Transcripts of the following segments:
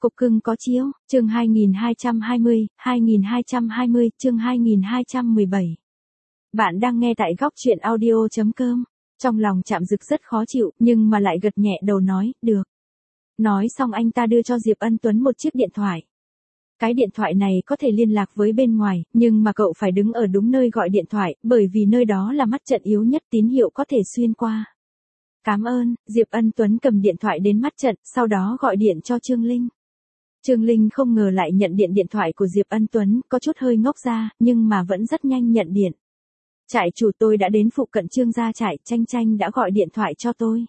Cục cưng có chiếu, chương 2220, chương 2217. Bạn đang nghe tại góc truyện audio.com. Trong lòng Trạm Dực rất khó chịu, nhưng mà lại gật nhẹ đầu nói, được. Nói xong anh ta đưa cho Diệp Ân Tuấn một chiếc điện thoại. Cái điện thoại này có thể liên lạc với bên ngoài, nhưng mà cậu phải đứng ở đúng nơi gọi điện thoại, bởi vì nơi đó là mắt trận yếu nhất, tín hiệu có thể xuyên qua. Cảm ơn, Diệp Ân Tuấn cầm điện thoại đến mắt trận, sau đó gọi điện cho Trương Linh. Trương Linh không ngờ lại nhận điện thoại của Diệp Ân Tuấn, có chút hơi ngốc ra, nhưng mà vẫn rất nhanh nhận điện. Trại chủ, tôi đã đến phụ cận Trương gia trại, Tranh đã gọi điện thoại cho tôi.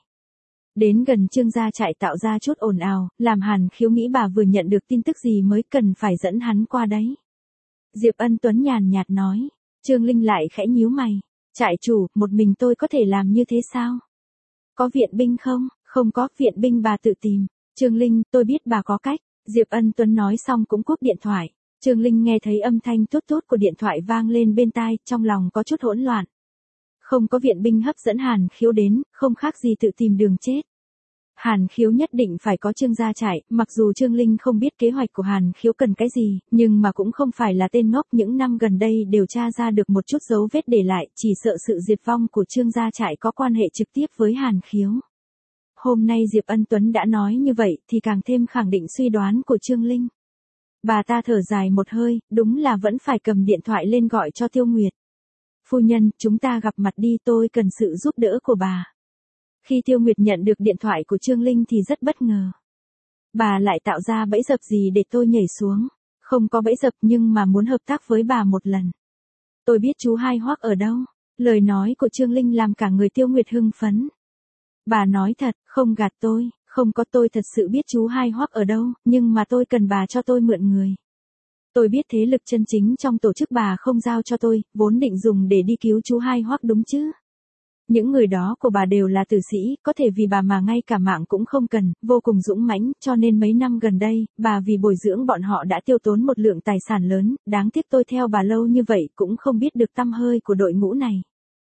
Đến gần Trương gia trại tạo ra chút ồn ào, làm Hàn Khiếu nghĩ bà vừa nhận được tin tức gì mới cần phải dẫn hắn qua đấy. Diệp Ân Tuấn nhàn nhạt nói. Trương Linh lại khẽ nhíu mày. Trại chủ, một mình tôi có thể làm như thế sao? Có viện binh không? Không có, viện binh bà tự tìm. Trương Linh, tôi biết bà có cách. Diệp Ân Tuấn nói xong cũng cúp điện thoại. Trương Linh nghe thấy âm thanh tút tút của điện thoại vang lên bên tai, trong lòng có chút hỗn loạn. Không có viện binh hấp dẫn Hàn Khiếu đến, không khác gì tự tìm đường chết. Hàn Khiếu nhất định phải có Trương gia trại, mặc dù Trương Linh không biết kế hoạch của Hàn Khiếu cần cái gì, nhưng mà cũng không phải là tên ngốc, những năm gần đây đều tra ra được một chút dấu vết để lại, chỉ sợ sự diệt vong của Trương gia trại có quan hệ trực tiếp với Hàn Khiếu. Hôm nay Diệp Ân Tuấn đã nói như vậy thì càng thêm khẳng định suy đoán của Trương Linh. Bà ta thở dài một hơi, đúng là vẫn phải cầm điện thoại lên gọi cho Tiêu Nguyệt. Phu nhân, chúng ta gặp mặt đi, tôi cần sự giúp đỡ của bà. Khi Tiêu Nguyệt nhận được điện thoại của Trương Linh thì rất bất ngờ. Bà lại tạo ra bẫy dập gì để tôi nhảy xuống? Không có bẫy dập, nhưng mà muốn hợp tác với bà một lần. Tôi biết chú Hai Hoắc ở đâu. Lời nói của Trương Linh làm cả người Tiêu Nguyệt hưng phấn. Bà nói thật, không gạt tôi, không có, tôi thật sự biết chú Hai Hoắc ở đâu, nhưng mà tôi cần bà cho tôi mượn người. Tôi biết thế lực chân chính trong tổ chức bà không giao cho tôi, vốn định dùng để đi cứu chú Hai Hoắc đúng chứ. Những người đó của bà đều là tử sĩ, có thể vì bà mà ngay cả mạng cũng không cần, vô cùng dũng mãnh, cho nên mấy năm gần đây, bà vì bồi dưỡng bọn họ đã tiêu tốn một lượng tài sản lớn, đáng tiếc tôi theo bà lâu như vậy cũng không biết được tăm hơi của đội ngũ này.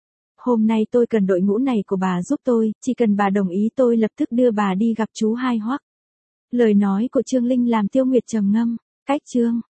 Hôm nay tôi cần đội ngũ này của bà giúp tôi, chỉ cần bà đồng ý tôi lập tức đưa bà đi gặp chú Hai Hoắc. Lời nói của Trương Linh làm Tiêu Nguyệt trầm ngâm. Cách Trương